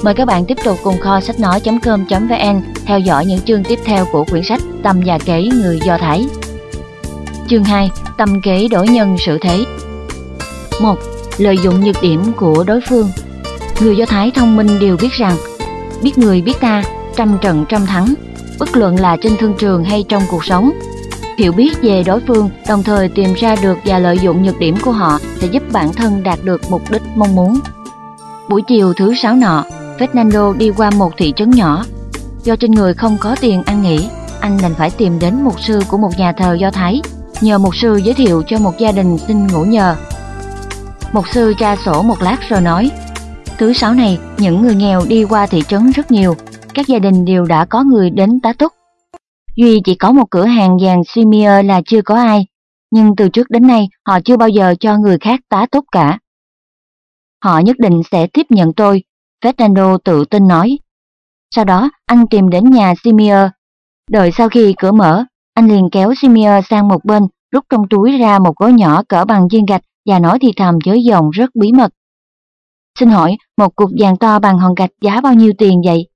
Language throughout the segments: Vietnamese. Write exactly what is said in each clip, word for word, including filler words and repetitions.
Mời các bạn tiếp tục cùng kho sách nói chấm com chấm vn theo dõi những chương tiếp theo của quyển sách Tâm và Kế người Do Thái. Chương hai. Tâm kế đổi nhân sự thế. một. Lợi dụng nhược điểm của đối phương. Người Do Thái thông minh đều biết rằng biết người biết ta, trăm trận trăm thắng, bất luận là trên thương trường hay trong cuộc sống. Hiểu biết về đối phương, đồng thời tìm ra được và lợi dụng nhược điểm của họ sẽ giúp bản thân đạt được mục đích mong muốn. Buổi chiều thứ sáu nọ, Fernando đi qua một thị trấn nhỏ. Do trên người không có tiền ăn nghỉ, anh đành phải tìm đến mục sư của một nhà thờ Do Thái, nhờ mục sư giới thiệu cho một gia đình xin ngủ nhờ. Mục sư tra sổ một lát rồi nói: thứ sáu này, những người nghèo đi qua thị trấn rất nhiều, các gia đình đều đã có người đến tá túc. Duy chỉ có một cửa hàng vàng Simier là chưa có ai, nhưng từ trước đến nay họ chưa bao giờ cho người khác tá túc cả. Họ nhất định sẽ tiếp nhận tôi, Fernando tự tin nói. Sau đó, anh tìm đến nhà Simier. Đợi sau khi cửa mở, anh liền kéo Simier sang một bên, rút trong túi ra một gói nhỏ cỡ bằng viên gạch và nói thì thầm với giọng rất bí mật: xin hỏi, một cục vàng to bằng hòn gạch giá bao nhiêu tiền vậy?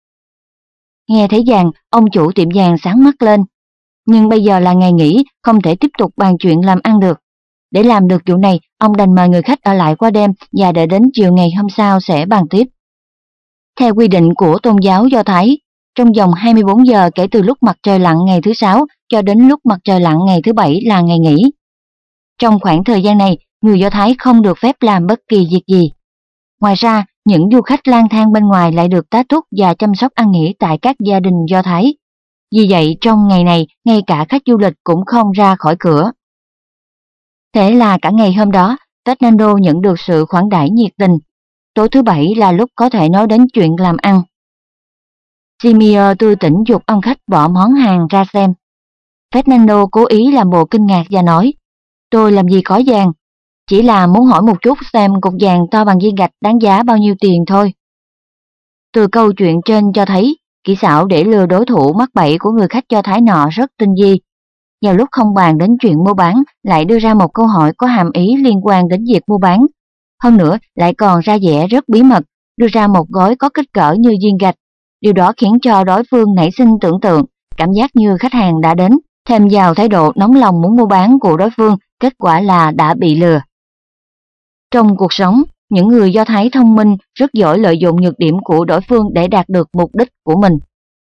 Nghe thấy vàng, ông chủ tiệm vàng sáng mắt lên. Nhưng bây giờ là ngày nghỉ, không thể tiếp tục bàn chuyện làm ăn được. Để làm được vụ này, ông đành mời người khách ở lại qua đêm và đợi đến chiều ngày hôm sau sẽ bàn tiếp. Theo quy định của tôn giáo Do Thái, trong vòng hai mươi bốn giờ kể từ lúc mặt trời lặn ngày thứ sáu cho đến lúc mặt trời lặn ngày thứ bảy là ngày nghỉ. Trong khoảng thời gian này, người Do Thái không được phép làm bất kỳ việc gì. Ngoài ra, những du khách lang thang bên ngoài lại được tá túc và chăm sóc ăn nghỉ tại các gia đình Do Thái. Vì vậy, trong ngày này, ngay cả khách du lịch cũng không ra khỏi cửa. Thế là cả ngày hôm đó, Fernando nhận được sự khoản đãi nhiệt tình. Tối thứ bảy là lúc có thể nói đến chuyện làm ăn. Simier tươi tỉnh giục ông khách bỏ món hàng ra xem. Fernando cố ý làm bộ kinh ngạc và nói: tôi làm gì có vàng, chỉ là muốn hỏi một chút xem cục vàng to bằng viên gạch đáng giá bao nhiêu tiền thôi. Từ câu chuyện trên cho thấy, kỹ xảo để lừa đối thủ mắc bẫy của người khách Do Thái nọ rất tinh vi. Vào lúc không bàn đến chuyện mua bán, lại đưa ra một câu hỏi có hàm ý liên quan đến việc mua bán. Hơn nữa, lại còn ra vẻ rất bí mật, đưa ra một gói có kích cỡ như viên gạch. Điều đó khiến cho đối phương nảy sinh tưởng tượng, cảm giác như khách hàng đã đến, thêm vào thái độ nóng lòng muốn mua bán của đối phương, kết quả là đã bị lừa. Trong cuộc sống, những người Do Thái thông minh rất giỏi lợi dụng nhược điểm của đối phương để đạt được mục đích của mình.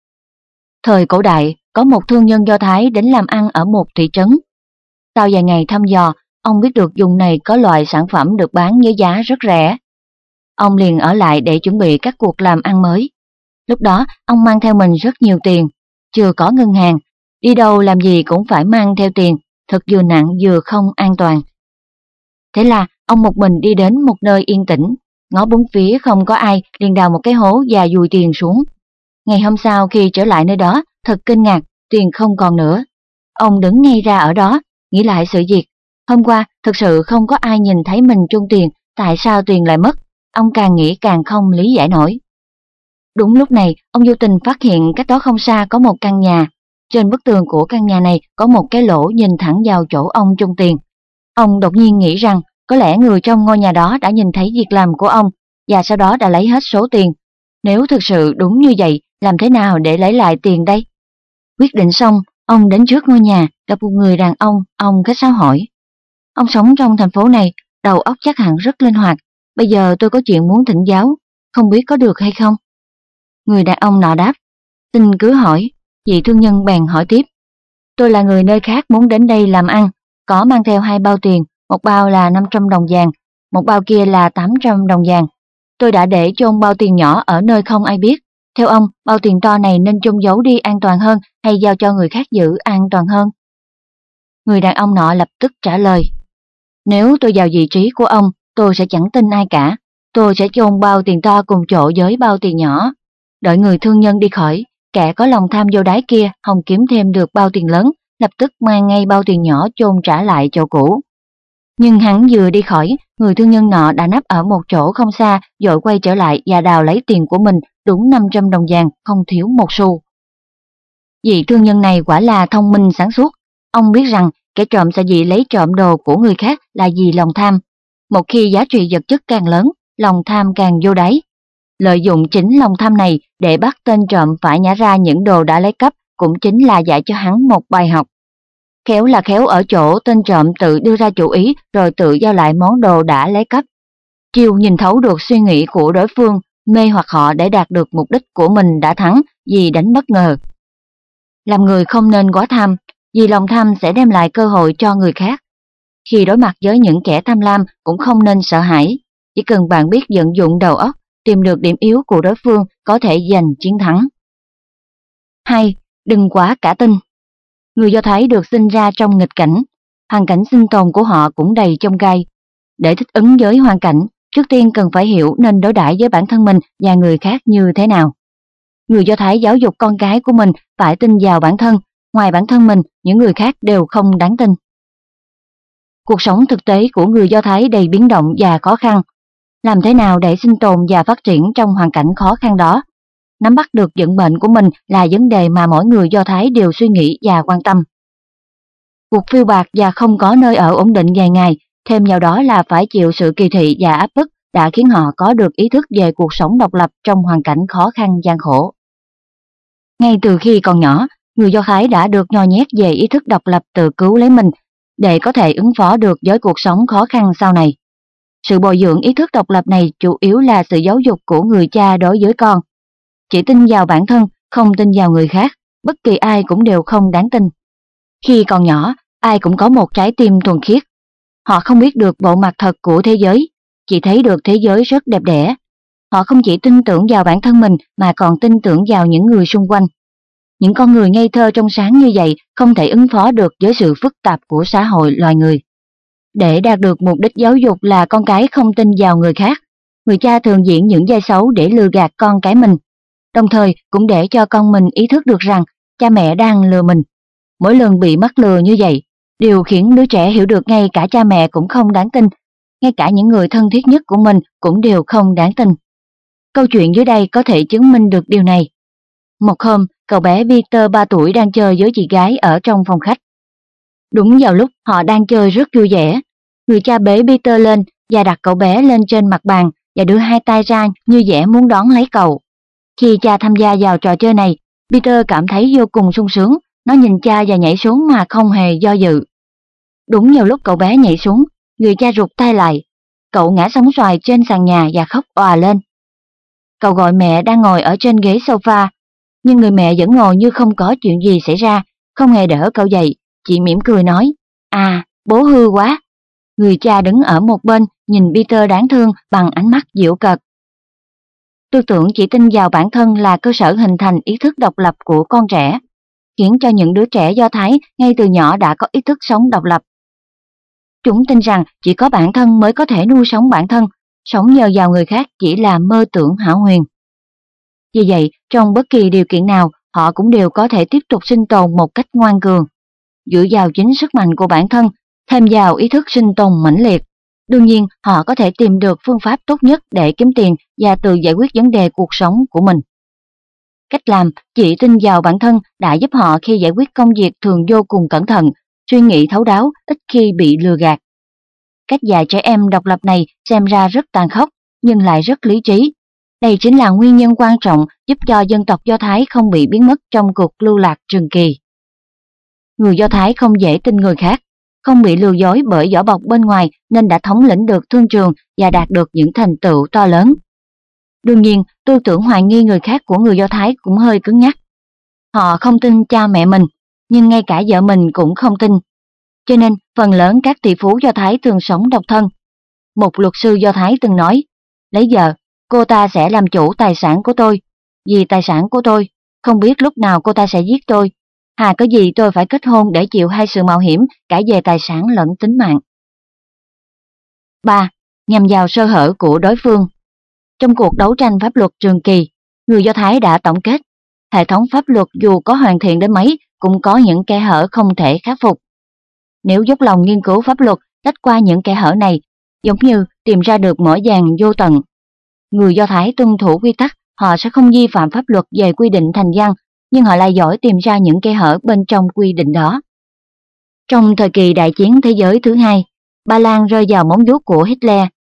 Thời cổ đại, có một thương nhân Do Thái đến làm ăn ở một thị trấn. Sau vài ngày thăm dò, ông biết được vùng này có loại sản phẩm được bán với giá rất rẻ. Ông liền ở lại để chuẩn bị các cuộc làm ăn mới. Lúc đó, ông mang theo mình rất nhiều tiền, chưa có ngân hàng, đi đâu làm gì cũng phải mang theo tiền, thật vừa nặng vừa không an toàn. Thế là, ông một mình đi đến một nơi yên tĩnh, ngó bốn phía không có ai, liền đào một cái hố và dùi tiền xuống. Ngày hôm sau khi trở lại nơi đó, thật kinh ngạc, tiền không còn nữa. Ông đứng ngay ra ở đó, nghĩ lại sự việc. Hôm qua, thực sự không có ai nhìn thấy mình chôn tiền, tại sao tiền lại mất? Ông càng nghĩ càng không lý giải nổi. Đúng lúc này, ông vô tình phát hiện cách đó không xa có một căn nhà. Trên bức tường của căn nhà này có một cái lỗ nhìn thẳng vào chỗ ông chôn tiền. Ông đột nhiên nghĩ rằng, có lẽ người trong ngôi nhà đó đã nhìn thấy việc làm của ông, và sau đó đã lấy hết số tiền. Nếu thực sự đúng như vậy, làm thế nào để lấy lại tiền đây? Quyết định xong, ông đến trước ngôi nhà, gặp một người đàn ông, ông khách sáo hỏi: ông sống trong thành phố này, đầu óc chắc hẳn rất linh hoạt, bây giờ tôi có chuyện muốn thỉnh giáo, không biết có được hay không? Người đàn ông nọ đáp: xin cứ hỏi. Vị thương nhân bèn hỏi tiếp: tôi là người nơi khác muốn đến đây làm ăn, có mang theo hai bao tiền, một bao là năm trăm đồng vàng, một bao kia là tám trăm đồng vàng. Tôi đã để chôn bao tiền nhỏ ở nơi không ai biết. Theo ông, bao tiền to này nên chôn giấu đi an toàn hơn hay giao cho người khác giữ an toàn hơn? Người đàn ông nọ lập tức trả lời: nếu tôi vào vị trí của ông, tôi sẽ chẳng tin ai cả. Tôi sẽ chôn bao tiền to cùng chỗ với bao tiền nhỏ. Đợi người thương nhân đi khỏi, kẻ có lòng tham vô đáy kia hòng kiếm thêm được bao tiền lớn, lập tức mang ngay bao tiền nhỏ chôn trả lại chỗ cũ. Nhưng hắn vừa đi khỏi, người thương nhân nọ đã nấp ở một chỗ không xa, vội quay trở lại và đào lấy tiền của mình, đúng năm trăm đồng vàng, không thiếu một xu. Vị thương nhân này quả là thông minh sáng suốt. Ông biết rằng kẻ trộm sẽ chỉ lấy trộm đồ của người khác là vì lòng tham. Một khi giá trị vật chất càng lớn, lòng tham càng vô đáy. Lợi dụng chính lòng tham này để bắt tên trộm phải nhả ra những đồ đã lấy cắp cũng chính là dạy cho hắn một bài học. Khéo là khéo ở chỗ tên trộm tự đưa ra chủ ý rồi tự giao lại món đồ đã lấy cắp. Chiêu nhìn thấu được suy nghĩ của đối phương, mê hoặc họ để đạt được mục đích của mình đã thắng vì đánh bất ngờ. Làm người không nên quá tham, vì lòng tham sẽ đem lại cơ hội cho người khác. Khi đối mặt với những kẻ tham lam cũng không nên sợ hãi, chỉ cần bạn biết vận dụng đầu óc, tìm được điểm yếu của đối phương có thể giành chiến thắng. hai. Đừng quá cả tin. Người Do Thái được sinh ra trong nghịch cảnh, hoàn cảnh sinh tồn của họ cũng đầy chông gai. Để thích ứng với hoàn cảnh, trước tiên cần phải hiểu nên đối đãi với bản thân mình và người khác như thế nào. Người Do Thái giáo dục con cái của mình phải tin vào bản thân, ngoài bản thân mình, những người khác đều không đáng tin. Cuộc sống thực tế của người Do Thái đầy biến động và khó khăn. Làm thế nào để sinh tồn và phát triển trong hoàn cảnh khó khăn đó? Nắm bắt được vận mệnh của mình là vấn đề mà mỗi người Do Thái đều suy nghĩ và quan tâm. Cuộc phiêu bạt và không có nơi ở ổn định dài ngày, thêm vào đó là phải chịu sự kỳ thị và áp bức đã khiến họ có được ý thức về cuộc sống độc lập trong hoàn cảnh khó khăn gian khổ. Ngay từ khi còn nhỏ, người Do Thái đã được nhồi nhét về ý thức độc lập tự cứu lấy mình để có thể ứng phó được với cuộc sống khó khăn sau này. Sự bồi dưỡng ý thức độc lập này chủ yếu là sự giáo dục của người cha đối với con. Chỉ tin vào bản thân, không tin vào người khác, bất kỳ ai cũng đều không đáng tin. Khi còn nhỏ, ai cũng có một trái tim thuần khiết. Họ không biết được bộ mặt thật của thế giới, chỉ thấy được thế giới rất đẹp đẽ. Họ không chỉ tin tưởng vào bản thân mình mà còn tin tưởng vào những người xung quanh. Những con người ngây thơ trong sáng như vậy không thể ứng phó được với sự phức tạp của xã hội loài người. Để đạt được mục đích giáo dục là con cái không tin vào người khác, người cha thường diễn những vai xấu để lừa gạt con cái mình, đồng thời cũng để cho con mình ý thức được rằng cha mẹ đang lừa mình. Mỗi lần bị mắc lừa như vậy, điều khiến đứa trẻ hiểu được ngay cả cha mẹ cũng không đáng tin, ngay cả những người thân thiết nhất của mình cũng đều không đáng tin. Câu chuyện dưới đây có thể chứng minh được điều này. Một hôm, cậu bé Peter ba tuổi đang chơi với chị gái ở trong phòng khách. Đúng vào lúc họ đang chơi rất vui vẻ, người cha bế Peter lên và đặt cậu bé lên trên mặt bàn và đưa hai tay ra như vẻ muốn đón lấy cậu. Khi cha tham gia vào trò chơi này, Peter cảm thấy vô cùng sung sướng, nó nhìn cha và nhảy xuống mà không hề do dự. Đúng vào lúc cậu bé nhảy xuống, người cha rụt tay lại. Cậu ngã sóng xoài trên sàn nhà và khóc òa lên. Cậu gọi mẹ đang ngồi ở trên ghế sofa, nhưng người mẹ vẫn ngồi như không có chuyện gì xảy ra, không hề đỡ cậu dậy, chỉ mỉm cười nói, à, bố hư quá. Người cha đứng ở một bên nhìn Peter đáng thương bằng ánh mắt giễu cợt. Tư tưởng chỉ tin vào bản thân là cơ sở hình thành ý thức độc lập của con trẻ, khiến cho những đứa trẻ Do Thái ngay từ nhỏ đã có ý thức sống độc lập. Chúng tin rằng chỉ có bản thân mới có thể nuôi sống bản thân, sống nhờ vào người khác chỉ là mơ tưởng hão huyền. Vì vậy, trong bất kỳ điều kiện nào, họ cũng đều có thể tiếp tục sinh tồn một cách ngoan cường. Dựa vào chính sức mạnh của bản thân, thêm vào ý thức sinh tồn mãnh liệt, đương nhiên họ có thể tìm được phương pháp tốt nhất để kiếm tiền và tự giải quyết vấn đề cuộc sống của mình. Cách làm chỉ tin vào bản thân đã giúp họ khi giải quyết công việc thường vô cùng cẩn thận, suy nghĩ thấu đáo, ít khi bị lừa gạt. Cách dạy trẻ em độc lập này xem ra rất tàn khốc, nhưng lại rất lý trí. Đây chính là nguyên nhân quan trọng giúp cho dân tộc Do Thái không bị biến mất trong cuộc lưu lạc trường kỳ. Người Do Thái không dễ tin người khác, không bị lừa dối bởi vỏ bọc bên ngoài nên đã thống lĩnh được thương trường và đạt được những thành tựu to lớn. Đương nhiên, tư tưởng hoài nghi người khác của người Do Thái cũng hơi cứng nhắc. Họ không tin cha mẹ mình, nhưng ngay cả vợ mình cũng không tin. Cho nên, phần lớn các tỷ phú Do Thái thường sống độc thân. Một luật sư Do Thái từng nói, lấy vợ, cô ta sẽ làm chủ tài sản của tôi. Vì tài sản của tôi, không biết lúc nào cô ta sẽ giết tôi. Hà có gì tôi phải kết hôn để chịu hai sự mạo hiểm cả về tài sản lẫn tính mạng. ba. Nhằm vào sơ hở của đối phương. Trong cuộc đấu tranh pháp luật trường kỳ, người Do Thái đã tổng kết, hệ thống pháp luật dù có hoàn thiện đến mấy cũng có những kẽ hở không thể khắc phục. Nếu dốc lòng nghiên cứu pháp luật, lách qua những kẽ hở này, giống như tìm ra được mỏ vàng vô tận. Người Do Thái tuân thủ quy tắc, họ sẽ không vi phạm pháp luật về quy định thành văn, nhưng họ lại giỏi tìm ra những kẽ hở bên trong quy định đó. Trong thời kỳ đại chiến thế giới thứ hai, Ba Lan rơi vào móng vuốt của Hitler.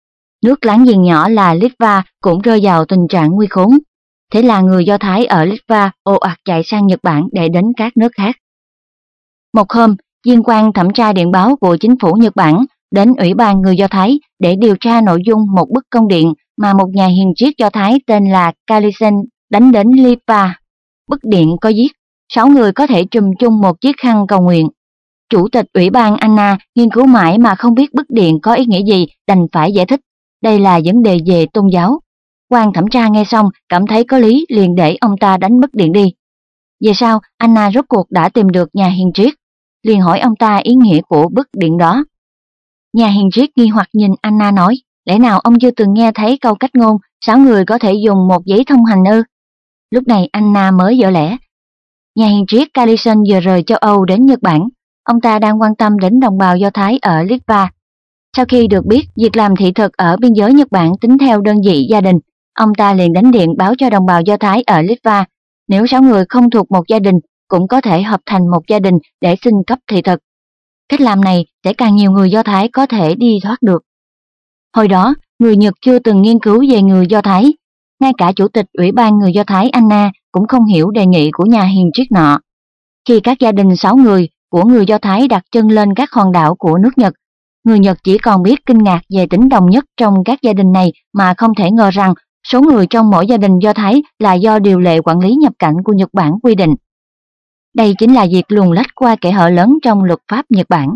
Nước láng giềng nhỏ là Litva cũng rơi vào tình trạng nguy khốn. Thế là người Do Thái ở Litva ồ ạt chạy sang Nhật Bản để đến các nước khác. Một hôm, viên quan thẩm tra điện báo của chính phủ Nhật Bản đến Ủy ban người Do Thái để điều tra nội dung một bức công điện mà một nhà hiền triết Do Thái tên là Kalisen đánh đến Litva. Bức điện có viết, sáu người có thể trùm chung một chiếc khăn cầu nguyện. Chủ tịch Ủy ban Anna nghiên cứu mãi mà không biết bức điện có ý nghĩa gì, đành phải giải thích. Đây là vấn đề về tôn giáo. Quan thẩm tra nghe xong cảm thấy có lý, liền để ông ta đánh bức điện đi. Về sau, Anna rốt cuộc đã tìm được nhà hiền triết, liền hỏi ông ta ý nghĩa của bức điện đó. Nhà hiền triết nghi hoặc nhìn Anna nói, lẽ nào ông chưa từng nghe thấy câu cách ngôn sáu người có thể dùng một giấy thông hành ư? Lúc này Anna mới vỡ lẽ. Nhà hiền triết Kalisen vừa rời châu Âu đến Nhật Bản, ông ta đang quan tâm đến đồng bào Do Thái ở Litva. Sau khi được biết việc làm thị thực ở biên giới Nhật Bản tính theo đơn vị gia đình, ông ta liền đánh điện báo cho đồng bào Do Thái ở Litva, nếu sáu người không thuộc một gia đình cũng có thể hợp thành một gia đình để xin cấp thị thực. Cách làm này sẽ càng nhiều người Do Thái có thể đi thoát được. Hồi đó, người Nhật chưa từng nghiên cứu về người Do Thái, ngay cả chủ tịch Ủy ban người Do Thái Anna cũng không hiểu đề nghị của nhà hiền triết nọ. Khi các gia đình sáu người của người Do Thái đặt chân lên các hòn đảo của nước Nhật, người Nhật chỉ còn biết kinh ngạc về tính đồng nhất trong các gia đình này mà không thể ngờ rằng số người trong mỗi gia đình Do Thái là do điều lệ quản lý nhập cảnh của Nhật Bản quy định. Đây chính là việc luồn lách qua kẽ hở lớn trong luật pháp Nhật Bản.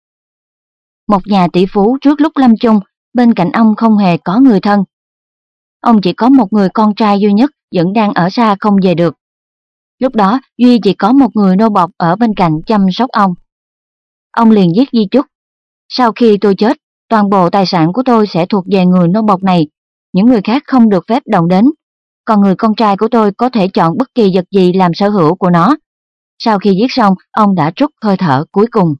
Một nhà tỷ phú trước lúc lâm chung, bên cạnh ông không hề có người thân. Ông chỉ có một người con trai duy nhất vẫn đang ở xa không về được. Lúc đó, Duy chỉ có một người nô bộc ở bên cạnh chăm sóc ông. Ông liền viết di chúc. Sau khi tôi chết, toàn bộ tài sản của tôi sẽ thuộc về người nô bộc này. Những người khác không được phép động đến. Còn người con trai của tôi có thể chọn bất kỳ vật gì làm sở hữu của nó. Sau khi viết xong, ông đã trút hơi thở cuối cùng.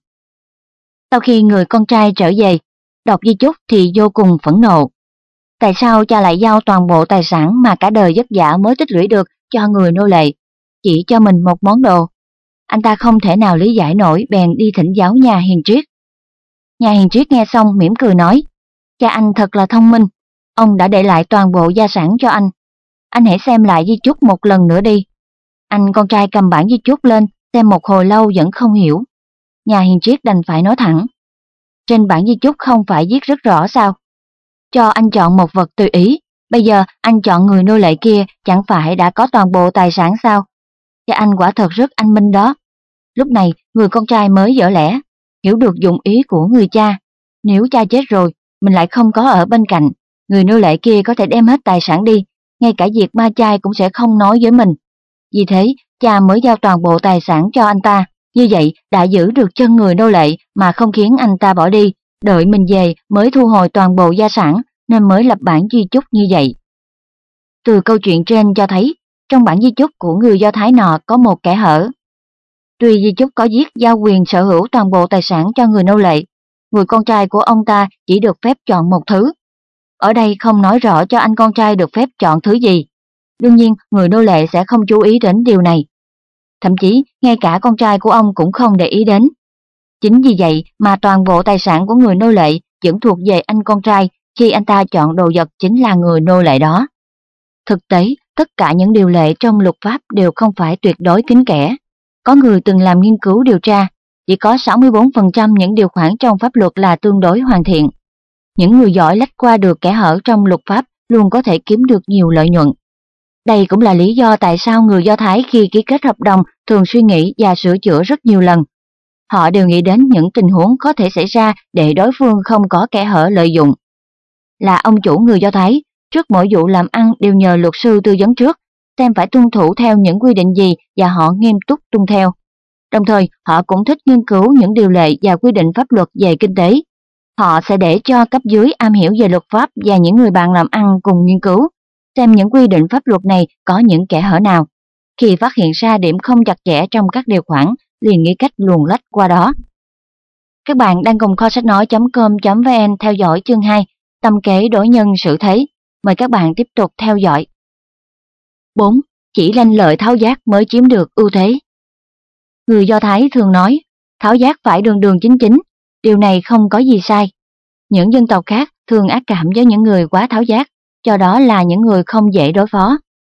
Sau khi người con trai trở về, đọc di chúc thì vô cùng phẫn nộ. Tại sao cha lại giao toàn bộ tài sản mà cả đời vất vả mới tích lũy được cho người nô lệ, chỉ cho mình một món đồ? Anh ta không thể nào lý giải nổi, bèn đi thỉnh giáo nhà hiền triết. Nhà hiền triết nghe xong mỉm cười nói, cha anh thật là thông minh, ông đã để lại toàn bộ gia sản cho anh. Anh hãy xem lại di chúc một lần nữa đi. Anh con trai cầm bản di chúc lên, xem một hồi lâu vẫn không hiểu. Nhà hiền triết đành phải nói thẳng, trên bản di chúc không phải viết rất rõ sao? Cho anh chọn một vật tùy ý, bây giờ anh chọn người nô lệ kia chẳng phải đã có toàn bộ tài sản sao? Cha anh quả thật rất anh minh đó. Lúc này người con trai mới vỡ lẽ, hiểu được dụng ý của người cha. Nếu cha chết rồi, mình lại không có ở bên cạnh, người nô lệ kia có thể đem hết tài sản đi, ngay cả việc ma chay cũng sẽ không nói với mình. Vì thế, cha mới giao toàn bộ tài sản cho anh ta, như vậy đã giữ được chân người nô lệ mà không khiến anh ta bỏ đi, đợi mình về mới thu hồi toàn bộ gia sản, nên mới lập bản di chúc như vậy. Từ câu chuyện trên cho thấy, trong bản di chúc của người Do Thái nọ có một kẽ hở. Tuy di chúc có viết giao quyền sở hữu toàn bộ tài sản cho người nô lệ, người con trai của ông ta chỉ được phép chọn một thứ. Ở đây không nói rõ cho anh con trai được phép chọn thứ gì. Đương nhiên, người nô lệ sẽ không chú ý đến điều này. Thậm chí, ngay cả con trai của ông cũng không để ý đến. Chính vì vậy mà toàn bộ tài sản của người nô lệ vẫn thuộc về anh con trai khi anh ta chọn đồ vật chính là người nô lệ đó. Thực tế, tất cả những điều lệ trong luật pháp đều không phải tuyệt đối kín kẽ. Có người từng làm nghiên cứu điều tra, chỉ có sáu mươi bốn phần trăm những điều khoản trong pháp luật là tương đối hoàn thiện. Những người giỏi lách qua được kẽ hở trong luật pháp luôn có thể kiếm được nhiều lợi nhuận. Đây cũng là lý do tại sao người Do Thái khi ký kết hợp đồng thường suy nghĩ và sửa chữa rất nhiều lần. Họ đều nghĩ đến những tình huống có thể xảy ra để đối phương không có kẽ hở lợi dụng. Là ông chủ người Do Thái, trước mỗi vụ làm ăn đều nhờ luật sư tư vấn trước, xem phải tuân thủ theo những quy định gì và họ nghiêm túc tuân theo. Đồng thời, họ cũng thích nghiên cứu những điều lệ và quy định pháp luật về kinh tế. Họ sẽ để cho cấp dưới am hiểu về luật pháp và những người bạn làm ăn cùng nghiên cứu, xem những quy định pháp luật này có những kẽ hở nào. Khi phát hiện ra điểm không chặt chẽ trong các điều khoản, liền nghĩ cách luồn lách qua đó. Các bạn đang cùng kho sách nói chấm com chấm vn theo dõi chương hai, tâm kế đối nhân xử thế. Mời các bạn tiếp tục theo dõi. bốn. Chỉ lanh lợi tháo giác mới chiếm được ưu thế. Người Do Thái thường nói, tháo giác phải đường đường chính chính, điều này không có gì sai. Những dân tộc khác thường ác cảm với những người quá tháo giác, cho đó là những người không dễ đối phó.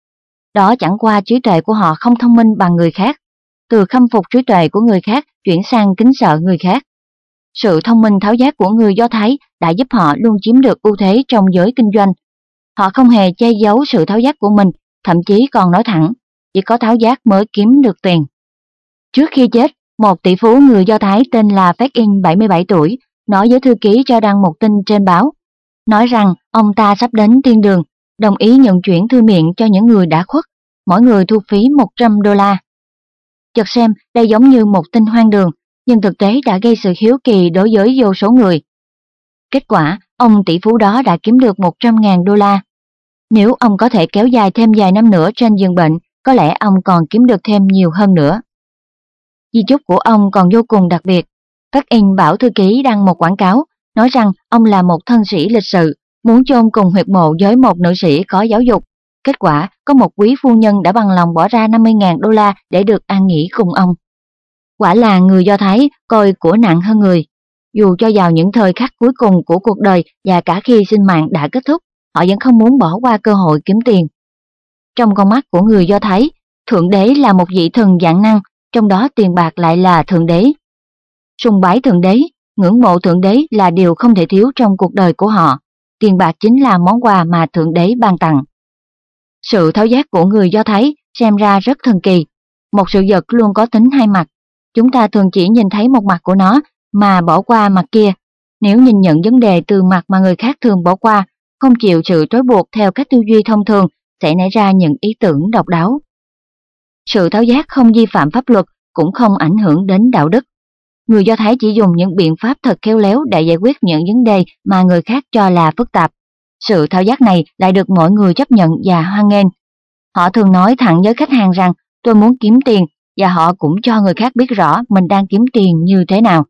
Đó chẳng qua trí tuệ của họ không thông minh bằng người khác, từ khâm phục trí tuệ của người khác chuyển sang kính sợ người khác. Sự thông minh tháo giác của người Do Thái đã giúp họ luôn chiếm được ưu thế trong giới kinh doanh. Họ không hề che giấu sự tháo giác của mình, thậm chí còn nói thẳng, chỉ có tháo giác mới kiếm được tiền. Trước khi chết, một tỷ phú người Do Thái tên là Phát-in, bảy mươi bảy tuổi, nói với thư ký cho đăng một tin trên báo, nói rằng ông ta sắp đến thiên đường, đồng ý nhận chuyển thư miệng cho những người đã khuất, mỗi người thu phí một trăm đô la. Chợt xem đây giống như một tin hoang đường, nhưng thực tế đã gây sự hiếu kỳ đối với vô số người. Kết quả, ông tỷ phú đó đã kiếm được một trăm nghìn đô la. Nếu ông có thể kéo dài thêm vài năm nữa trên giường bệnh, có lẽ ông còn kiếm được thêm nhiều hơn nữa. Di chúc của ông còn vô cùng đặc biệt. Phát-in bảo thư ký đăng một quảng cáo, nói rằng ông là một thân sĩ lịch sự, muốn chôn cùng huyệt mộ với một nữ sĩ có giáo dục. Kết quả, có một quý phu nhân đã bằng lòng bỏ ra năm mươi nghìn đô la để được an nghỉ cùng ông. Quả là người Do Thái coi của nặng hơn người. Dù cho vào những thời khắc cuối cùng của cuộc đời và cả khi sinh mạng đã kết thúc, họ vẫn không muốn bỏ qua cơ hội kiếm tiền. Trong con mắt của người Do Thái, Thượng Đế là một vị thần vạn năng, trong đó tiền bạc lại là Thượng Đế. Sùng bái Thượng Đế, ngưỡng mộ Thượng Đế là điều không thể thiếu trong cuộc đời của họ. Tiền bạc chính là món quà mà Thượng Đế ban tặng. Sự tháo giác của người Do Thái xem ra rất thần kỳ. Một sự vật luôn có tính hai mặt. Chúng ta thường chỉ nhìn thấy một mặt của nó mà bỏ qua mặt kia. Nếu nhìn nhận vấn đề từ mặt mà người khác thường bỏ qua, không chịu sự trói buộc theo cách tư duy thông thường, sẽ nảy ra những ý tưởng độc đáo. Sự tháo giác không vi phạm pháp luật, cũng không ảnh hưởng đến đạo đức. Người Do Thái chỉ dùng những biện pháp thật khéo léo để giải quyết những vấn đề mà người khác cho là phức tạp. Sự tháo giác này lại được mọi người chấp nhận và hoan nghênh. Họ thường nói thẳng với khách hàng rằng tôi muốn kiếm tiền, và họ cũng cho người khác biết rõ mình đang kiếm tiền như thế nào.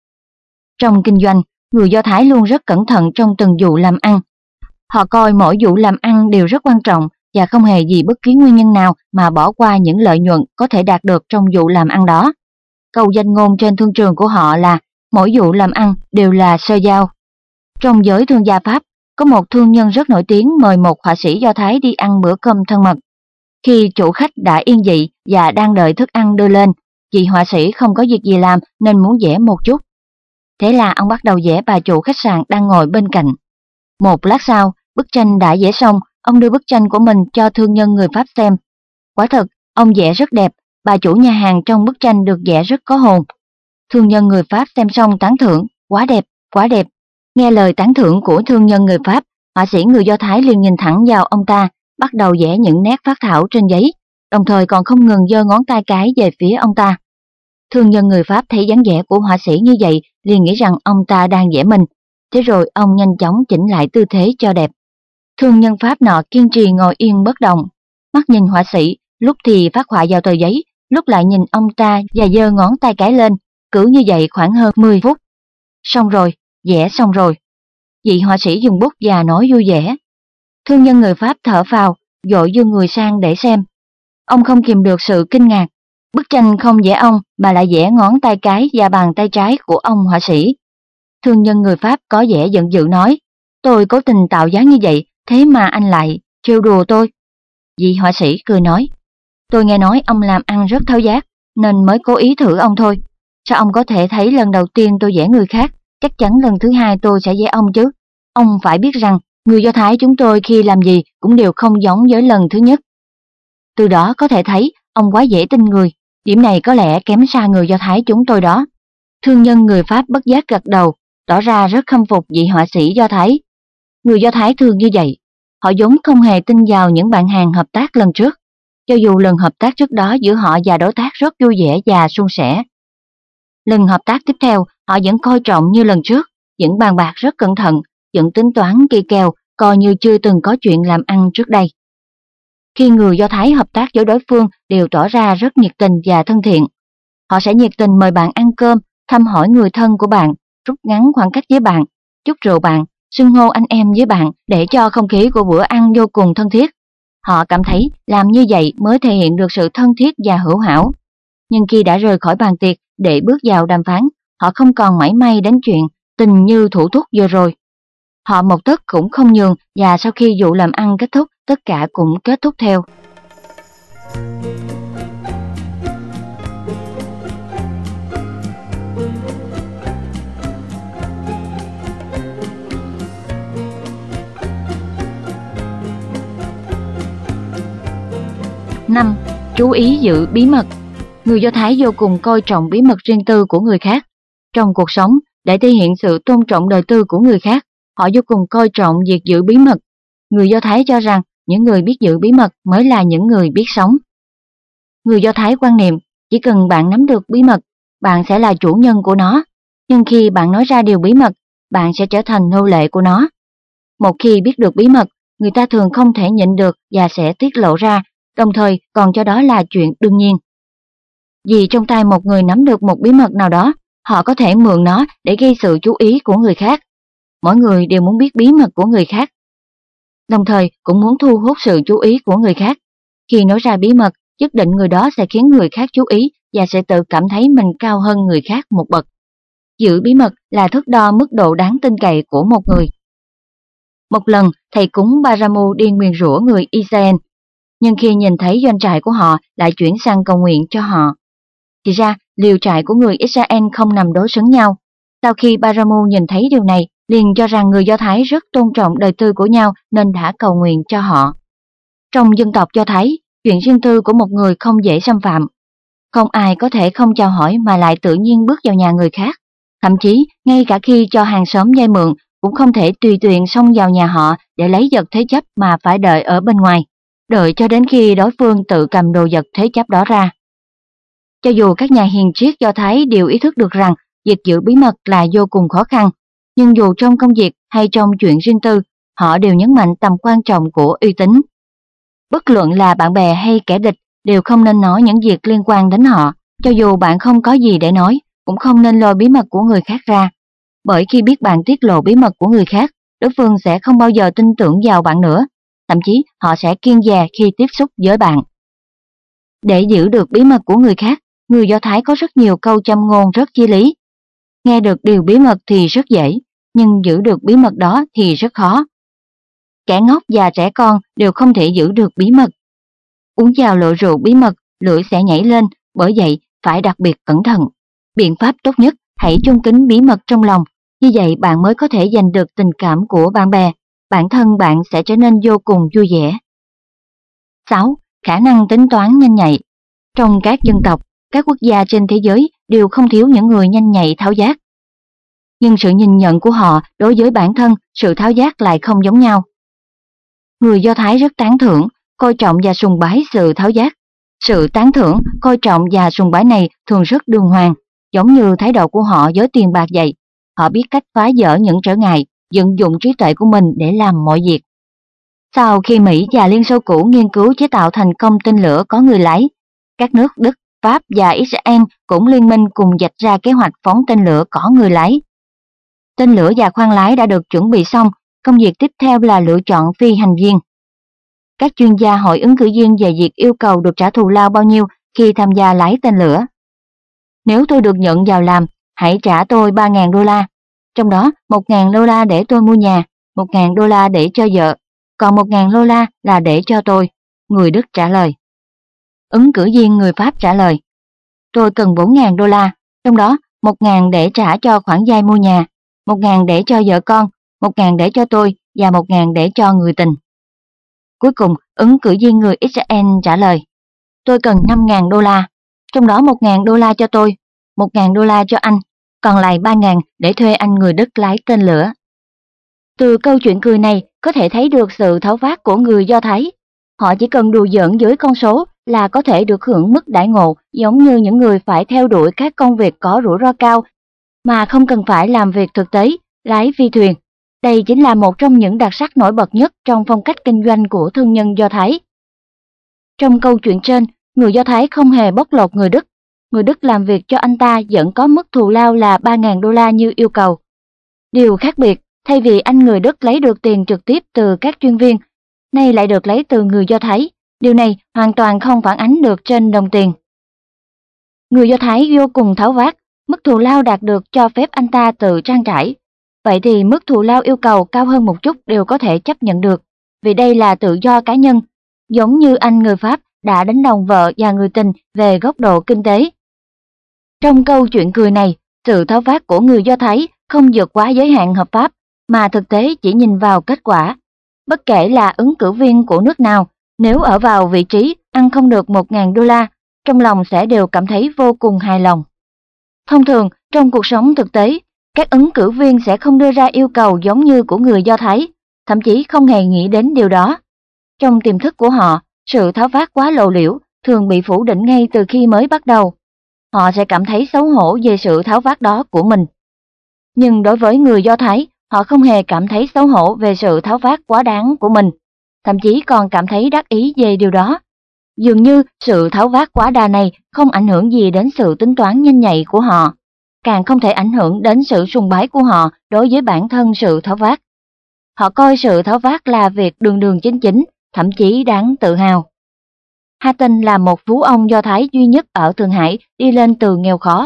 Trong kinh doanh, người Do Thái luôn rất cẩn thận trong từng vụ làm ăn. Họ coi mỗi vụ làm ăn đều rất quan trọng và không hề vì bất kỳ nguyên nhân nào mà bỏ qua những lợi nhuận có thể đạt được trong vụ làm ăn đó. Câu danh ngôn trên thương trường của họ là mỗi vụ làm ăn đều là sơ giao. Trong giới thương gia Pháp, có một thương nhân rất nổi tiếng mời một họa sĩ Do Thái đi ăn bữa cơm thân mật. Khi chủ khách đã yên vị và đang đợi thức ăn đưa lên, vị họa sĩ không có việc gì làm nên muốn vẽ một chút. Thế là ông bắt đầu vẽ bà chủ khách sạn đang ngồi bên cạnh. Một lát sau, bức tranh đã vẽ xong, ông đưa bức tranh của mình cho thương nhân người Pháp xem. Quả thật, ông vẽ rất đẹp, bà chủ nhà hàng trong bức tranh được vẽ rất có hồn. Thương nhân người Pháp xem xong tán thưởng, quá đẹp, quá đẹp. Nghe lời tán thưởng của thương nhân người Pháp, họa sĩ người Do Thái liền nhìn thẳng vào ông ta, bắt đầu vẽ những nét phác thảo trên giấy, đồng thời còn không ngừng giơ ngón tay cái về phía ông ta. Thương nhân người Pháp thấy dáng vẻ của họa sĩ như vậy, liền nghĩ rằng ông ta đang vẽ mình. Thế rồi ông nhanh chóng chỉnh lại tư thế cho đẹp. Thương nhân Pháp nọ kiên trì ngồi yên bất động, mắt nhìn họa sĩ, lúc thì phát họa vào tờ giấy, lúc lại nhìn ông ta và giơ ngón tay cái lên, cứ như vậy khoảng hơn mười phút. Xong rồi, vẽ xong rồi. Vị họa sĩ dùng bút và nói vui vẻ. Thương nhân người Pháp thở phào, vội đưa người sang để xem. Ông không kìm được sự kinh ngạc. Bức tranh không vẽ ông mà lại vẽ ngón tay cái và bàn tay trái của ông họa sĩ. Thương nhân người Pháp có vẻ giận dữ nói, tôi cố tình tạo dáng như vậy, thế mà anh lại trêu đùa tôi. Vị họa sĩ cười nói, tôi nghe nói ông làm ăn rất tháo giác, nên mới cố ý thử ông thôi. Sao ông có thể thấy lần đầu tiên tôi vẽ người khác, chắc chắn lần thứ hai tôi sẽ vẽ ông chứ. Ông phải biết rằng, người Do Thái chúng tôi khi làm gì cũng đều không giống với lần thứ nhất. Từ đó có thể thấy, ông quá dễ tin người, điểm này có lẽ kém xa người Do Thái chúng tôi đó. Thương nhân người Pháp bất giác gật đầu, tỏ ra rất khâm phục vị họa sĩ Do Thái. Người Do Thái thường như vậy, họ vốn không hề tin vào những bạn hàng hợp tác lần trước, cho dù lần hợp tác trước đó giữa họ và đối tác rất vui vẻ và suôn sẻ. Lần hợp tác tiếp theo, họ vẫn coi trọng như lần trước, vẫn bàn bạc rất cẩn thận, vẫn tính toán kỳ kèo, coi như chưa từng có chuyện làm ăn trước đây. Khi người Do Thái hợp tác với đối phương đều tỏ ra rất nhiệt tình và thân thiện. Họ sẽ nhiệt tình mời bạn ăn cơm, thăm hỏi người thân của bạn, rút ngắn khoảng cách với bạn, chúc rượu bạn, xưng hô anh em với bạn để cho không khí của bữa ăn vô cùng thân thiết. Họ cảm thấy làm như vậy mới thể hiện được sự thân thiết và hữu hảo. Nhưng khi đã rời khỏi bàn tiệc để bước vào đàm phán, họ không còn mảy may đến chuyện tình như thủ thúc vừa rồi. Họ một tấc cũng không nhường, và sau khi vụ làm ăn kết thúc, tất cả cũng kết thúc theo. năm. Chú ý giữ bí mật. Người Do Thái vô cùng coi trọng bí mật riêng tư của người khác. Trong cuộc sống, để thể hiện sự tôn trọng đời tư của người khác, họ vô cùng coi trọng việc giữ bí mật. Người Do Thái cho rằng những người biết giữ bí mật mới là những người biết sống. Người Do Thái quan niệm, chỉ cần bạn nắm được bí mật, bạn sẽ là chủ nhân của nó. Nhưng khi bạn nói ra điều bí mật, bạn sẽ trở thành nô lệ của nó. Một khi biết được bí mật, người ta thường không thể nhịn được và sẽ tiết lộ ra, đồng thời còn cho đó là chuyện đương nhiên. Vì trong tay một người nắm được một bí mật nào đó, họ có thể mượn nó để gây sự chú ý của người khác. Mỗi người đều muốn biết bí mật của người khác, đồng thời cũng muốn thu hút sự chú ý của người khác. Khi nói ra bí mật, nhất định người đó sẽ khiến người khác chú ý và sẽ tự cảm thấy mình cao hơn người khác một bậc. Giữ bí mật là thước đo mức độ đáng tin cậy của một người. Một lần, thầy cúng Baramu đi nguyền rủa người Israel, nhưng khi nhìn thấy doanh trại của họ lại chuyển sang cầu nguyện cho họ. Thì ra, liều trại của người Israel không nằm đối xứng nhau. Sau khi Baramu nhìn thấy điều này, liền cho rằng người Do Thái rất tôn trọng đời tư của nhau nên đã cầu nguyện cho họ. Trong dân tộc Do Thái, chuyện riêng tư của một người không dễ xâm phạm. Không ai có thể không chào hỏi mà lại tự nhiên bước vào nhà người khác. Thậm chí, ngay cả khi cho hàng xóm vay mượn, cũng không thể tùy tiện xông vào nhà họ để lấy vật thế chấp mà phải đợi ở bên ngoài, đợi cho đến khi đối phương tự cầm đồ vật thế chấp đó ra. Cho dù các nhà hiền triết Do Thái đều ý thức được rằng việc giữ bí mật là vô cùng khó khăn, nhưng dù trong công việc hay trong chuyện riêng tư, họ đều nhấn mạnh tầm quan trọng của uy tín. Bất luận là bạn bè hay kẻ địch đều không nên nói những việc liên quan đến họ, cho dù bạn không có gì để nói, cũng không nên lôi bí mật của người khác ra. Bởi khi biết bạn tiết lộ bí mật của người khác, đối phương sẽ không bao giờ tin tưởng vào bạn nữa, thậm chí họ sẽ kiêng dè khi tiếp xúc với bạn. Để giữ được bí mật của người khác, người Do Thái có rất nhiều câu châm ngôn rất chí lý. Nghe được điều bí mật thì rất dễ, nhưng giữ được bí mật đó thì rất khó. Kẻ ngốc và trẻ con đều không thể giữ được bí mật. Uống vào lọ rượu bí mật, lưỡi sẽ nhảy lên, bởi vậy phải đặc biệt cẩn thận. Biện pháp tốt nhất, hãy chôn kín bí mật trong lòng, như vậy bạn mới có thể giành được tình cảm của bạn bè, bản thân bạn sẽ trở nên vô cùng vui vẻ. sáu. Khả năng tính toán nhanh nhạy. Trong các dân tộc, các quốc gia trên thế giới đều không thiếu những người nhanh nhạy tháo giác. Nhưng sự nhìn nhận của họ đối với bản thân, sự tháo giác lại không giống nhau. Người Do Thái rất tán thưởng, coi trọng và sùng bái sự tháo giác. Sự tán thưởng, coi trọng và sùng bái này thường rất đường hoàng, giống như thái độ của họ với tiền bạc vậy. Họ biết cách phá vỡ những trở ngại, vận dụng trí tuệ của mình để làm mọi việc. Sau khi Mỹ và Liên Xô cũ nghiên cứu chế tạo thành công tên lửa có người lái, các nước Đức, Pháp và Israel cũng liên minh cùng vạch ra kế hoạch phóng tên lửa có người lái. Tên lửa và khoang lái đã được chuẩn bị xong, công việc tiếp theo là lựa chọn phi hành viên. Các chuyên gia hỏi ứng cử viên về việc yêu cầu được trả thù lao bao nhiêu khi tham gia lái tên lửa. Nếu tôi được nhận vào làm, hãy trả tôi ba nghìn đô la, trong đó một nghìn đô la để tôi mua nhà, một nghìn đô la để cho vợ, còn một nghìn đô la là để cho tôi, người Đức trả lời. Ứng cử viên người Pháp trả lời, tôi cần bốn nghìn đô la, trong đó một nghìn để trả cho khoản vay mua nhà, một nghìn để cho vợ con, một nghìn để cho tôi và một nghìn để cho người tình. Cuối cùng, ứng cử viên người Israel trả lời, tôi cần năm nghìn đô la, trong đó một nghìn đô la cho tôi, một nghìn đô la cho anh, còn lại ba nghìn để thuê anh người Đức lái tên lửa. Từ câu chuyện cười này có thể thấy được sự tháo vát của người Do Thái. Họ chỉ cần đùa giỡn với con số là có thể được hưởng mức đãi ngộ giống như những người phải theo đuổi các công việc có rủi ro cao mà không cần phải làm việc thực tế, lái phi thuyền. Đây chính là một trong những đặc sắc nổi bật nhất trong phong cách kinh doanh của thương nhân Do Thái. Trong câu chuyện trên, người Do Thái không hề bóc lột người Đức. Người Đức làm việc cho anh ta vẫn có mức thù lao là ba nghìn đô la như yêu cầu. Điều khác biệt, thay vì anh người Đức lấy được tiền trực tiếp từ các chuyên viên, nay lại được lấy từ người Do Thái. Điều này hoàn toàn không phản ánh được trên đồng tiền. Người Do Thái vô cùng tháo vát, mức thù lao đạt được cho phép anh ta tự trang trải. vậy thì mức thù lao yêu cầu cao hơn một chút đều có thể chấp nhận được, vì đây là tự do cá nhân, giống như anh người Pháp đã đánh đồng vợ và người tình về góc độ kinh tế. Trong câu chuyện cười này, sự tháo vát của người Do Thái không vượt quá giới hạn hợp pháp, mà thực tế chỉ nhìn vào kết quả. Bất kể là ứng cử viên của nước nào, nếu ở vào vị trí ăn không được một nghìn đô la, trong lòng sẽ đều cảm thấy vô cùng hài lòng. Thông thường, trong cuộc sống thực tế, các ứng cử viên sẽ không đưa ra yêu cầu giống như của người Do Thái, thậm chí không hề nghĩ đến điều đó. Trong tiềm thức của họ, sự tháo vát quá lộ liễu thường bị phủ định ngay từ khi mới bắt đầu. Họ sẽ cảm thấy xấu hổ về sự tháo vát đó của mình. Nhưng đối với người Do Thái, họ không hề cảm thấy xấu hổ về sự tháo vát quá đáng của mình, thậm chí còn cảm thấy đắc ý về điều đó. Dường như sự tháo vát quá đà này không ảnh hưởng gì đến sự tính toán nhanh nhạy của họ, càng không thể ảnh hưởng đến sự sùng bái của họ đối với bản thân sự tháo vát. Họ coi sự tháo vát là việc đường đường chính chính, thậm chí đáng tự hào. Hatton là một phú ông Do Thái duy nhất ở Thượng Hải đi lên từ nghèo khó.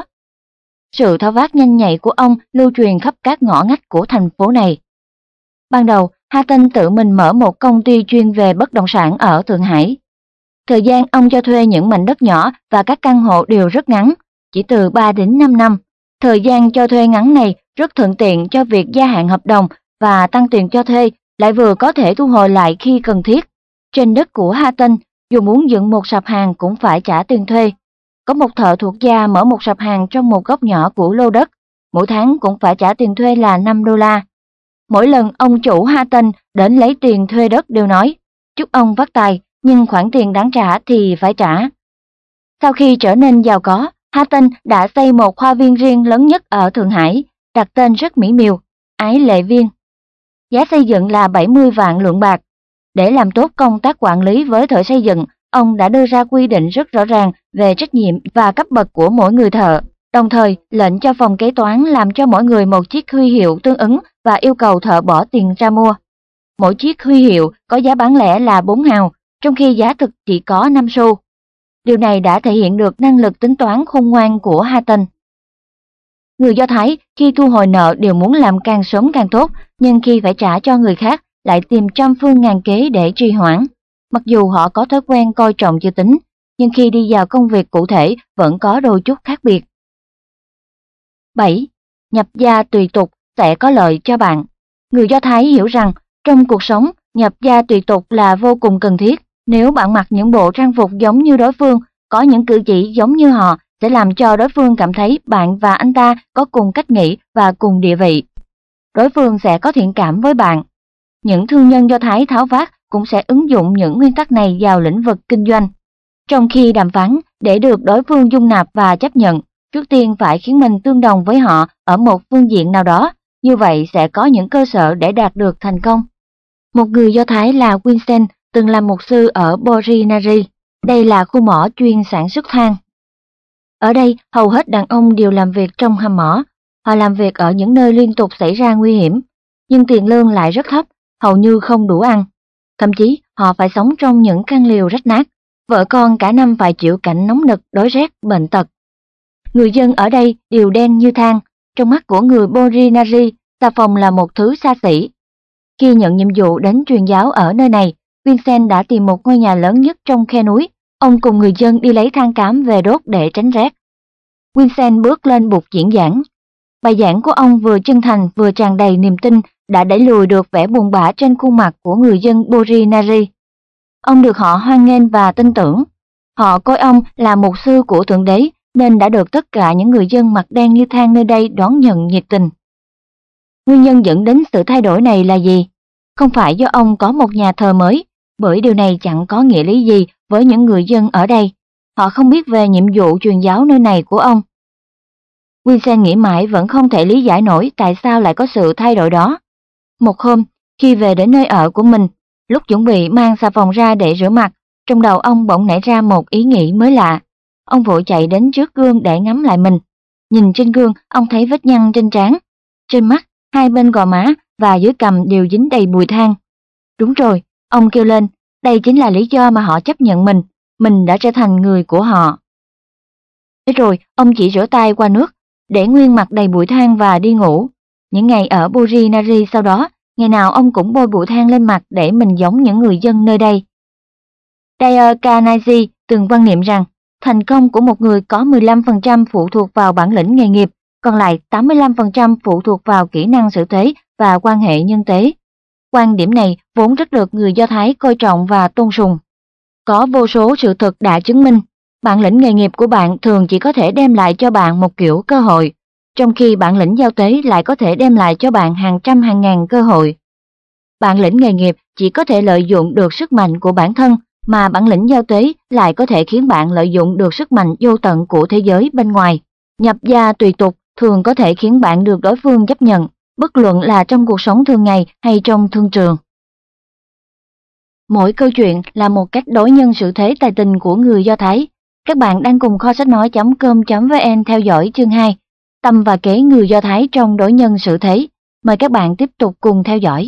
Sự tháo vát nhanh nhạy của ông lưu truyền khắp các ngõ ngách của thành phố này. Ban đầu, Hatton tự mình mở một công ty chuyên về bất động sản ở Thượng Hải. Thời gian ông cho thuê những mảnh đất nhỏ và các căn hộ đều rất ngắn, chỉ từ ba đến năm năm. Thời gian cho thuê ngắn này rất thuận tiện cho việc gia hạn hợp đồng và tăng tiền cho thuê, lại vừa có thể thu hồi lại khi cần thiết. Trên đất của Hatton, dù muốn dựng một sạp hàng cũng phải trả tiền thuê. Có một thợ thuộc gia mở một sạp hàng trong một góc nhỏ của lô đất, mỗi tháng cũng phải trả tiền thuê là năm đô la. Mỗi lần ông chủ Hatton đến lấy tiền thuê đất đều nói, chúc ông phát tài, nhưng khoản tiền đáng trả thì phải trả. Sau khi trở nên giàu có, Hatton đã xây một hoa viên riêng lớn nhất ở Thượng Hải, đặt tên rất mỹ miều, Ái Lệ Viên. Giá xây dựng là bảy mươi vạn lượng bạc. Để làm tốt công tác quản lý với thợ xây dựng, ông đã đưa ra quy định rất rõ ràng về trách nhiệm và cấp bậc của mỗi người thợ, đồng thời lệnh cho phòng kế toán làm cho mỗi người một chiếc huy hiệu tương ứng và yêu cầu thợ bỏ tiền ra mua. Mỗi chiếc huy hiệu có giá bán lẻ là bốn hào, trong khi giá thực chỉ có năm xu. Điều này đã thể hiện được năng lực tính toán khôn ngoan của Hatton. Người Do Thái khi thu hồi nợ đều muốn làm càng sớm càng tốt, nhưng khi phải trả cho người khác lại tìm trăm phương ngàn kế để trì hoãn. Mặc dù họ có thói quen coi trọng chữ tín, nhưng khi đi vào công việc cụ thể vẫn có đôi chút khác biệt. bảy. Nhập gia tùy tục sẽ có lợi cho bạn. Người Do Thái hiểu rằng trong cuộc sống, nhập gia tùy tục là vô cùng cần thiết. Nếu bạn mặc những bộ trang phục giống như đối phương, có những cử chỉ giống như họ sẽ làm cho đối phương cảm thấy bạn và anh ta có cùng cách nghĩ và cùng địa vị. Đối phương sẽ có thiện cảm với bạn. Những thương nhân Do Thái tháo vát cũng sẽ ứng dụng những nguyên tắc này vào lĩnh vực kinh doanh. Trong khi đàm phán, để được đối phương dung nạp và chấp nhận, trước tiên phải khiến mình tương đồng với họ ở một phương diện nào đó, như vậy sẽ có những cơ sở để đạt được thành công. Một người Do Thái là Vincent từng làm mục sư ở Borinari. Đây là khu mỏ chuyên sản xuất than. Ở đây, hầu hết đàn ông đều làm việc trong hầm mỏ. Họ làm việc ở những nơi liên tục xảy ra nguy hiểm, nhưng tiền lương lại rất thấp, hầu như không đủ ăn. Thậm chí, họ phải sống trong những căn lều rách nát. Vợ con cả năm phải chịu cảnh nóng nực, đói rét, bệnh tật. Người dân ở đây đều đen như than. Trong mắt của người Borinari, xà phòng là một thứ xa xỉ. Khi nhận nhiệm vụ đến truyền giáo ở nơi này, Vincent đã tìm một ngôi nhà lớn nhất trong khe núi. Ông cùng người dân đi lấy than cám về đốt để tránh rét. Vincent bước lên bục diễn giảng. Bài giảng của ông vừa chân thành vừa tràn đầy niềm tin đã đẩy lùi được vẻ buồn bã trên khuôn mặt của người dân Borinari. Ông được họ hoan nghênh và tin tưởng. Họ coi ông là mục sư của Thượng Đế nên đã được tất cả những người dân mặt đen như than nơi đây đón nhận nhiệt tình. Nguyên nhân dẫn đến sự thay đổi này là gì? Không phải do ông có một nhà thờ mới, bởi điều này chẳng có nghĩa lý gì với những người dân ở đây. Họ không biết về nhiệm vụ truyền giáo nơi này của ông. Vincent nghĩ mãi vẫn không thể lý giải nổi tại sao lại có sự thay đổi đó. Một hôm, khi về đến nơi ở của mình, lúc chuẩn bị mang xà phòng ra để rửa mặt, trong đầu ông bỗng nảy ra một ý nghĩ mới lạ. Ông vội chạy đến trước gương để ngắm lại mình. Nhìn trên gương, ông thấy vết nhăn trên trán, trên mắt, hai bên gò má và dưới cằm đều dính đầy bùi than. Đúng rồi, ông kêu lên, đây chính là lý do mà họ chấp nhận mình, mình đã trở thành người của họ. Thế rồi, ông chỉ rửa tay qua nước, để nguyên mặt đầy bụi than và đi ngủ. Những ngày ở Burinari sau đó, ngày nào ông cũng bôi bụi than lên mặt để mình giống những người dân nơi đây. Daiyo Kanaji từng quan niệm rằng thành công của một người có mười lăm phần trăm phụ thuộc vào bản lĩnh nghề nghiệp, còn lại tám mươi lăm phần trăm phụ thuộc vào kỹ năng xử thế và quan hệ nhân tế. Quan điểm này vốn rất được người Do Thái coi trọng và tôn sùng. Có vô số sự thật đã chứng minh, bản lĩnh nghề nghiệp của bạn thường chỉ có thể đem lại cho bạn một kiểu cơ hội, trong khi bản lĩnh giao tế lại có thể đem lại cho bạn hàng trăm hàng ngàn cơ hội. Bản lĩnh nghề nghiệp chỉ có thể lợi dụng được sức mạnh của bản thân, mà bản lĩnh giao tế lại có thể khiến bạn lợi dụng được sức mạnh vô tận của thế giới bên ngoài. Nhập gia tùy tục thường có thể khiến bạn được đối phương chấp nhận, bất luận là trong cuộc sống thường ngày hay trong thương trường. Mỗi câu chuyện là một cách đối nhân xử thế tài tình của người Do Thái. Các bạn đang cùng kho sách nói chấm com chấm vn theo dõi chương hai, tâm và kế người Do Thái trong đối nhân xử thế. Mời các bạn tiếp tục cùng theo dõi.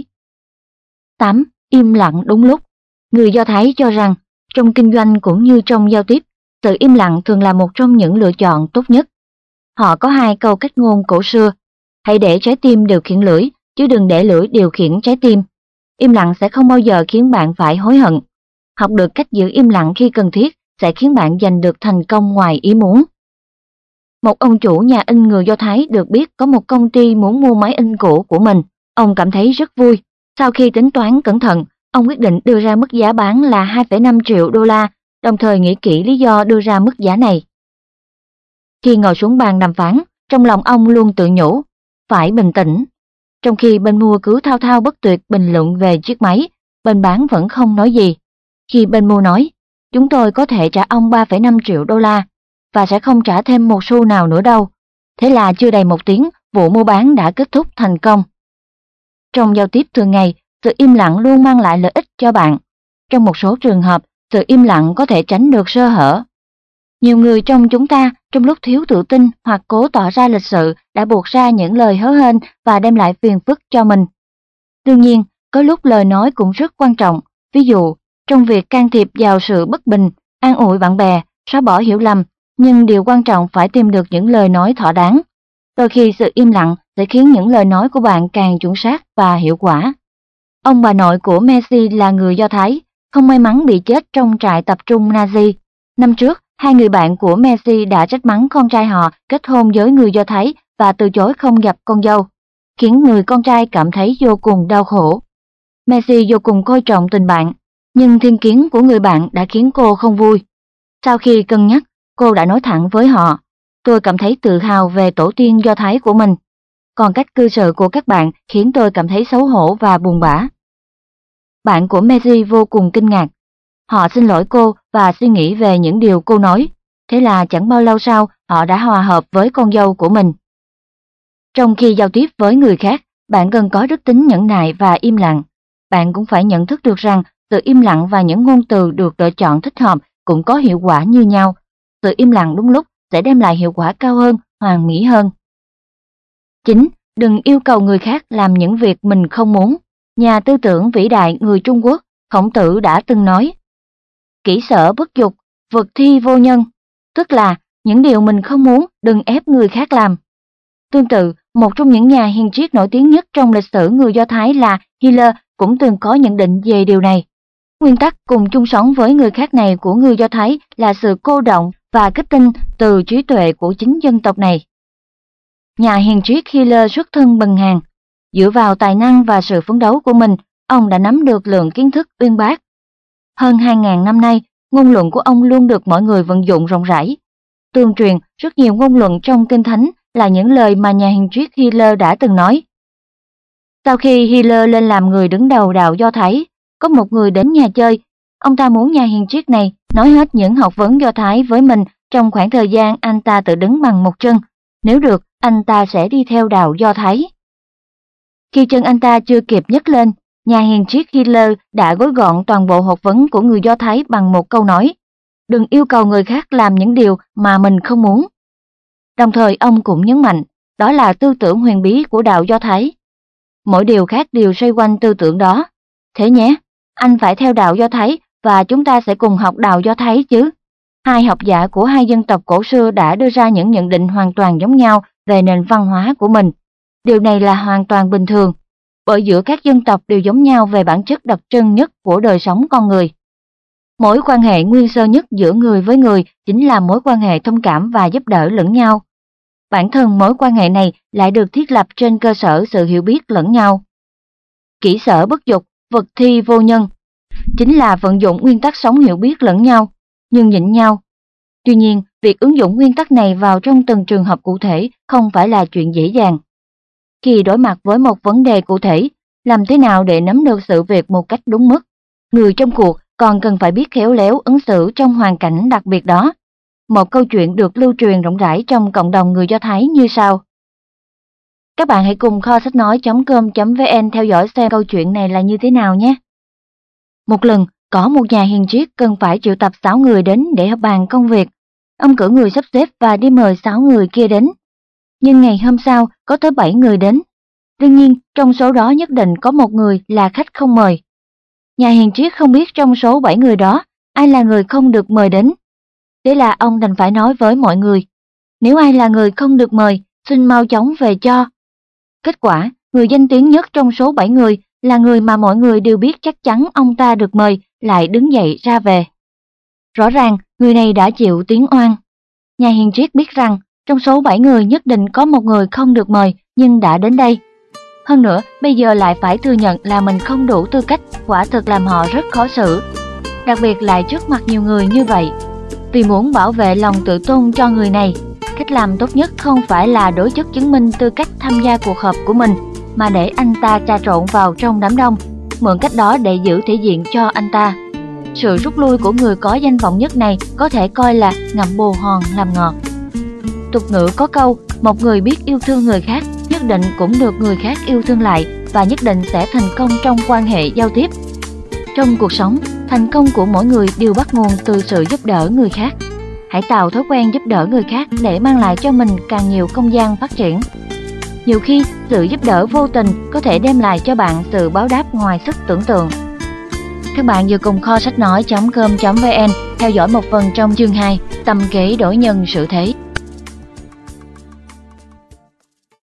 tám. Im lặng đúng lúc. Người Do Thái cho rằng, trong kinh doanh cũng như trong giao tiếp, sự im lặng thường là một trong những lựa chọn tốt nhất. Họ có hai câu cách ngôn cổ xưa: hãy để trái tim điều khiển lưỡi, chứ đừng để lưỡi điều khiển trái tim. Im lặng sẽ không bao giờ khiến bạn phải hối hận. Học được cách giữ im lặng khi cần thiết sẽ khiến bạn giành được thành công ngoài ý muốn. Một ông chủ nhà in người Do Thái được biết có một công ty muốn mua máy in cũ của mình. Ông cảm thấy rất vui. Sau khi tính toán cẩn thận, ông quyết định đưa ra mức giá bán là hai phẩy năm triệu đô la, đồng thời nghĩ kỹ lý do đưa ra mức giá này. Khi ngồi xuống bàn đàm phán, trong lòng ông luôn tự nhủ, phải bình tĩnh. Trong khi bên mua cứ thao thao bất tuyệt bình luận về chiếc máy, bên bán vẫn không nói gì. Khi bên mua nói, chúng tôi có thể trả ông ba phẩy năm triệu đô la, và sẽ không trả thêm một xu nào nữa đâu. Thế là chưa đầy một tiếng, vụ mua bán đã kết thúc thành công. Trong giao tiếp thường ngày, sự im lặng luôn mang lại lợi ích cho bạn. Trong một số trường hợp, sự im lặng có thể tránh được sơ hở. Nhiều người trong chúng ta, trong lúc thiếu tự tin hoặc cố tỏ ra lịch sự, đã buộc ra những lời hớ hênh và đem lại phiền phức cho mình. Đương nhiên, có lúc lời nói cũng rất quan trọng. Ví dụ, trong việc can thiệp vào sự bất bình, an ủi bạn bè, xóa bỏ hiểu lầm, nhưng điều quan trọng phải tìm được những lời nói thỏa đáng. Đôi khi sự im lặng sẽ khiến những lời nói của bạn càng chuẩn xác và hiệu quả. Ông bà nội của Messi là người Do Thái, không may mắn bị chết trong trại tập trung Nazi. Năm trước, hai người bạn của Messi đã trách mắng con trai họ kết hôn với người Do Thái và từ chối không gặp con dâu, khiến người con trai cảm thấy vô cùng đau khổ. Messi vô cùng coi trọng tình bạn, nhưng thiên kiến của người bạn đã khiến cô không vui. Sau khi cân nhắc, cô đã nói thẳng với họ, tôi cảm thấy tự hào về tổ tiên Do Thái của mình, còn cách cư xử của các bạn khiến tôi cảm thấy xấu hổ và buồn bã. Bạn của Messi vô cùng kinh ngạc. Họ xin lỗi cô và suy nghĩ về những điều cô nói, thế là chẳng bao lâu sau họ đã hòa hợp với con dâu của mình. Trong khi giao tiếp với người khác, bạn cần có đức tính nhẫn nại và im lặng. Bạn cũng phải nhận thức được rằng sự im lặng và những ngôn từ được lựa chọn thích hợp cũng có hiệu quả như nhau. Sự im lặng đúng lúc sẽ đem lại hiệu quả cao hơn, hoàn mỹ hơn. chín. Đừng yêu cầu người khác làm những việc mình không muốn. Nhà tư tưởng vĩ đại người Trung Quốc, Khổng Tử đã từng nói, kỹ sở bất dục, vật thi vô nhân, tức là những điều mình không muốn đừng ép người khác làm. Tương tự, một trong những nhà hiền triết nổi tiếng nhất trong lịch sử người Do Thái là Hitler cũng từng có nhận định về điều này. Nguyên tắc cùng chung sống với người khác này của người Do Thái là sự cô động và kết tinh từ trí tuệ của chính dân tộc này. Nhà hiền triết Hitler xuất thân bần hàn. Dựa vào tài năng và sự phấn đấu của mình, ông đã nắm được lượng kiến thức uyên bác. Hơn hai nghìn năm nay, ngôn luận của ông luôn được mọi người vận dụng rộng rãi. Tương truyền, rất nhiều ngôn luận trong Kinh Thánh là những lời mà nhà hiền triết Hitler đã từng nói. Sau khi Hitler lên làm người đứng đầu đạo Do Thái, có một người đến nhà chơi. Ông ta muốn nhà hiền triết này nói hết những học vấn Do Thái với mình trong khoảng thời gian anh ta tự đứng bằng một chân. Nếu được, anh ta sẽ đi theo đạo Do Thái. Khi chân anh ta chưa kịp nhấc lên, nhà hiền triết Hitler đã gói gọn toàn bộ học vấn của người Do Thái bằng một câu nói: đừng yêu cầu người khác làm những điều mà mình không muốn. Đồng thời ông cũng nhấn mạnh, đó là tư tưởng huyền bí của đạo Do Thái. Mỗi điều khác đều xoay quanh tư tưởng đó. Thế nhé, anh phải theo đạo Do Thái và chúng ta sẽ cùng học đạo Do Thái chứ. Hai học giả của hai dân tộc cổ xưa đã đưa ra những nhận định hoàn toàn giống nhau về nền văn hóa của mình. Điều này là hoàn toàn bình thường, bởi giữa các dân tộc đều giống nhau về bản chất đặc trưng nhất của đời sống con người. Mối quan hệ nguyên sơ nhất giữa người với người chính là mối quan hệ thông cảm và giúp đỡ lẫn nhau. Bản thân mối quan hệ này lại được thiết lập trên cơ sở sự hiểu biết lẫn nhau. Kỹ sở bất dục, vật thi vô nhân, chính là vận dụng nguyên tắc sống hiểu biết lẫn nhau, nhường nhịn nhau. Tuy nhiên, việc ứng dụng nguyên tắc này vào trong từng trường hợp cụ thể không phải là chuyện dễ dàng. Khi đối mặt với một vấn đề cụ thể, làm thế nào để nắm được sự việc một cách đúng mức? Người trong cuộc còn cần phải biết khéo léo ứng xử trong hoàn cảnh đặc biệt đó. Một câu chuyện được lưu truyền rộng rãi trong cộng đồng người Do Thái như sau. Các bạn hãy cùng kho sách nói chấm com chấm vn theo dõi xem câu chuyện này là như thế nào nhé. Một lần, có một nhà hiền triết cần phải triệu tập sáu người đến để họp bàn công việc. Ông cử người sắp xếp và đi mời sáu người kia đến. Nhưng ngày hôm sau, có tới bảy người đến. Đương nhiên, trong số đó nhất định có một người là khách không mời. Nhà hiền triết không biết trong số bảy người đó, ai là người không được mời đến. Thế là ông đành phải nói với mọi người, nếu ai là người không được mời, xin mau chóng về cho. Kết quả, người danh tiếng nhất trong số bảy người là người mà mọi người đều biết chắc chắn ông ta được mời, lại đứng dậy ra về. Rõ ràng, người này đã chịu tiếng oan. Nhà hiền triết biết rằng, trong số bảy người nhất định có một người không được mời nhưng đã đến đây. Hơn nữa, bây giờ lại phải thừa nhận là mình không đủ tư cách, quả thực làm họ rất khó xử. Đặc biệt lại trước mặt nhiều người như vậy. Vì muốn bảo vệ lòng tự tôn cho người này, cách làm tốt nhất không phải là đối chất chứng minh tư cách tham gia cuộc họp của mình, mà để anh ta trà trộn vào trong đám đông, mượn cách đó để giữ thể diện cho anh ta. Sự rút lui của người có danh vọng nhất này có thể coi là ngậm bồ hòn làm ngọt. Tục ngữ có câu, một người biết yêu thương người khác, nhất định cũng được người khác yêu thương lại và nhất định sẽ thành công trong quan hệ giao tiếp. Trong cuộc sống, thành công của mỗi người đều bắt nguồn từ sự giúp đỡ người khác. Hãy tạo thói quen giúp đỡ người khác để mang lại cho mình càng nhiều không gian phát triển. Nhiều khi, sự giúp đỡ vô tình có thể đem lại cho bạn sự báo đáp ngoài sức tưởng tượng. Các bạn vừa cùng kho sách nói chấm com chấm vn theo dõi một phần trong chương hai, tâm kế đổi nhân xử thế.